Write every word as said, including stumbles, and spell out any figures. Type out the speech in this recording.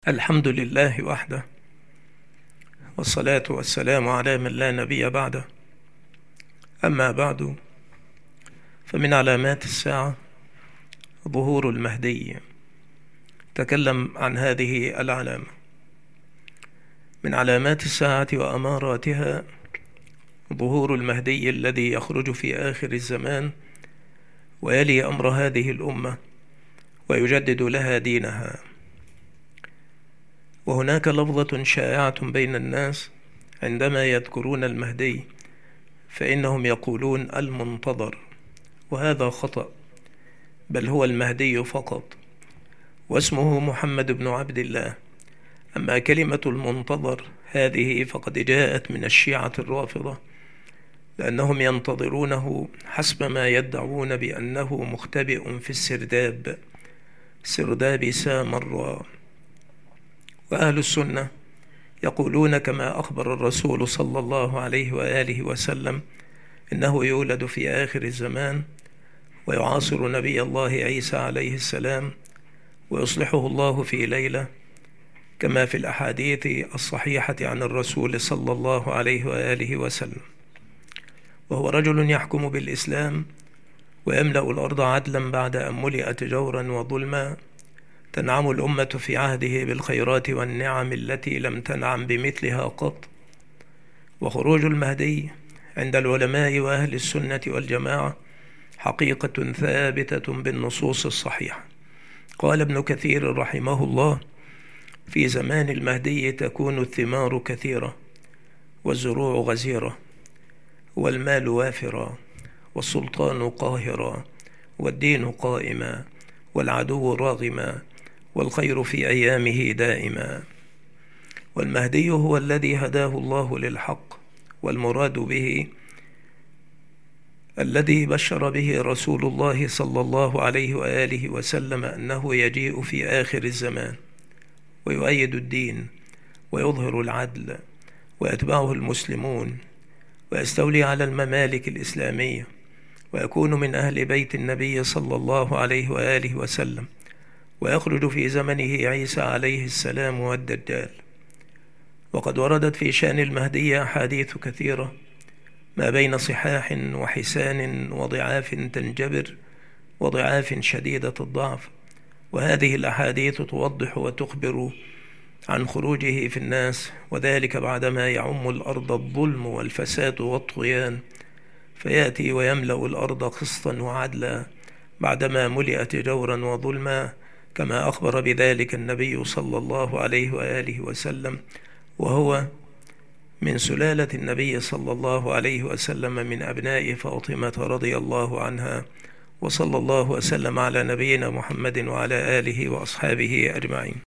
الحمد لله وحده، والصلاة والسلام على من لا نبي بعده. أما بعد، فمن علامات الساعة ظهور المهدي. تكلم عن هذه العلامة. من علامات الساعة وأماراتها ظهور المهدي الذي يخرج في آخر الزمان ويلي أمر هذه الأمة ويجدد لها دينها. وهناك لفظة شائعة بين الناس عندما يذكرون المهدي، فإنهم يقولون المنتظر، وهذا خطأ، بل هو المهدي فقط، واسمه محمد بن عبد الله. أما كلمة المنتظر هذه فقد جاءت من الشيعة الرافضة، لأنهم ينتظرونه حسب ما يدعون بأنه مختبئ في السرداب، سرداب سامراء. وأهل السنة يقولون كما أخبر الرسول صلى الله عليه وآله وسلم إنه يولد في آخر الزمان ويعاصر نبي الله عيسى عليه السلام ويصلحه الله في ليلة، كما في الأحاديث الصحيحة عن الرسول صلى الله عليه وآله وسلم. وهو رجل يحكم بالإسلام ويملأ الأرض عدلا بعد أن ملئت جورا وظلما، تنعم الأمة في عهده بالخيرات والنعم التي لم تنعم بمثلها قط. وخروج المهدي عند العلماء وأهل السنة والجماعة حقيقة ثابتة بالنصوص الصحيحة. قال ابن كثير رحمه الله: في زمان المهدي تكون الثمار كثيرة، والزروع غزيرة، والمال وافرا، والسلطان قاهرا، والدين قائما، والعدو راغما، والخير في أيامه دائما. والمهدي هو الذي هداه الله للحق، والمراد به الذي بشر به رسول الله صلى الله عليه وآله وسلم أنه يجيء في آخر الزمان ويؤيد الدين ويظهر العدل ويتبعه المسلمون ويستولي على الممالك الإسلامية ويكون من أهل بيت النبي صلى الله عليه وآله وسلم، ويخرج في زمنه عيسى عليه السلام والدجال. وقد وردت في شأن المهدي أحاديث كثيرة ما بين صحاح وحسان وضعاف تنجبر وضعاف شديدة الضعف، وهذه الأحاديث توضح وتخبر عن خروجه في الناس، وذلك بعدما يعم الأرض الظلم والفساد والطغيان، فيأتي ويملأ الأرض قسطا وعدلا بعدما ملئت جورا وظلما، كما أخبر بذلك النبي صلى الله عليه وآله وسلم، وهو من سلالة النبي صلى الله عليه وسلم من أبناء فاطمة رضي الله عنها. وصلى الله وسلم على نبينا محمد وعلى آله وأصحابه أجمعين.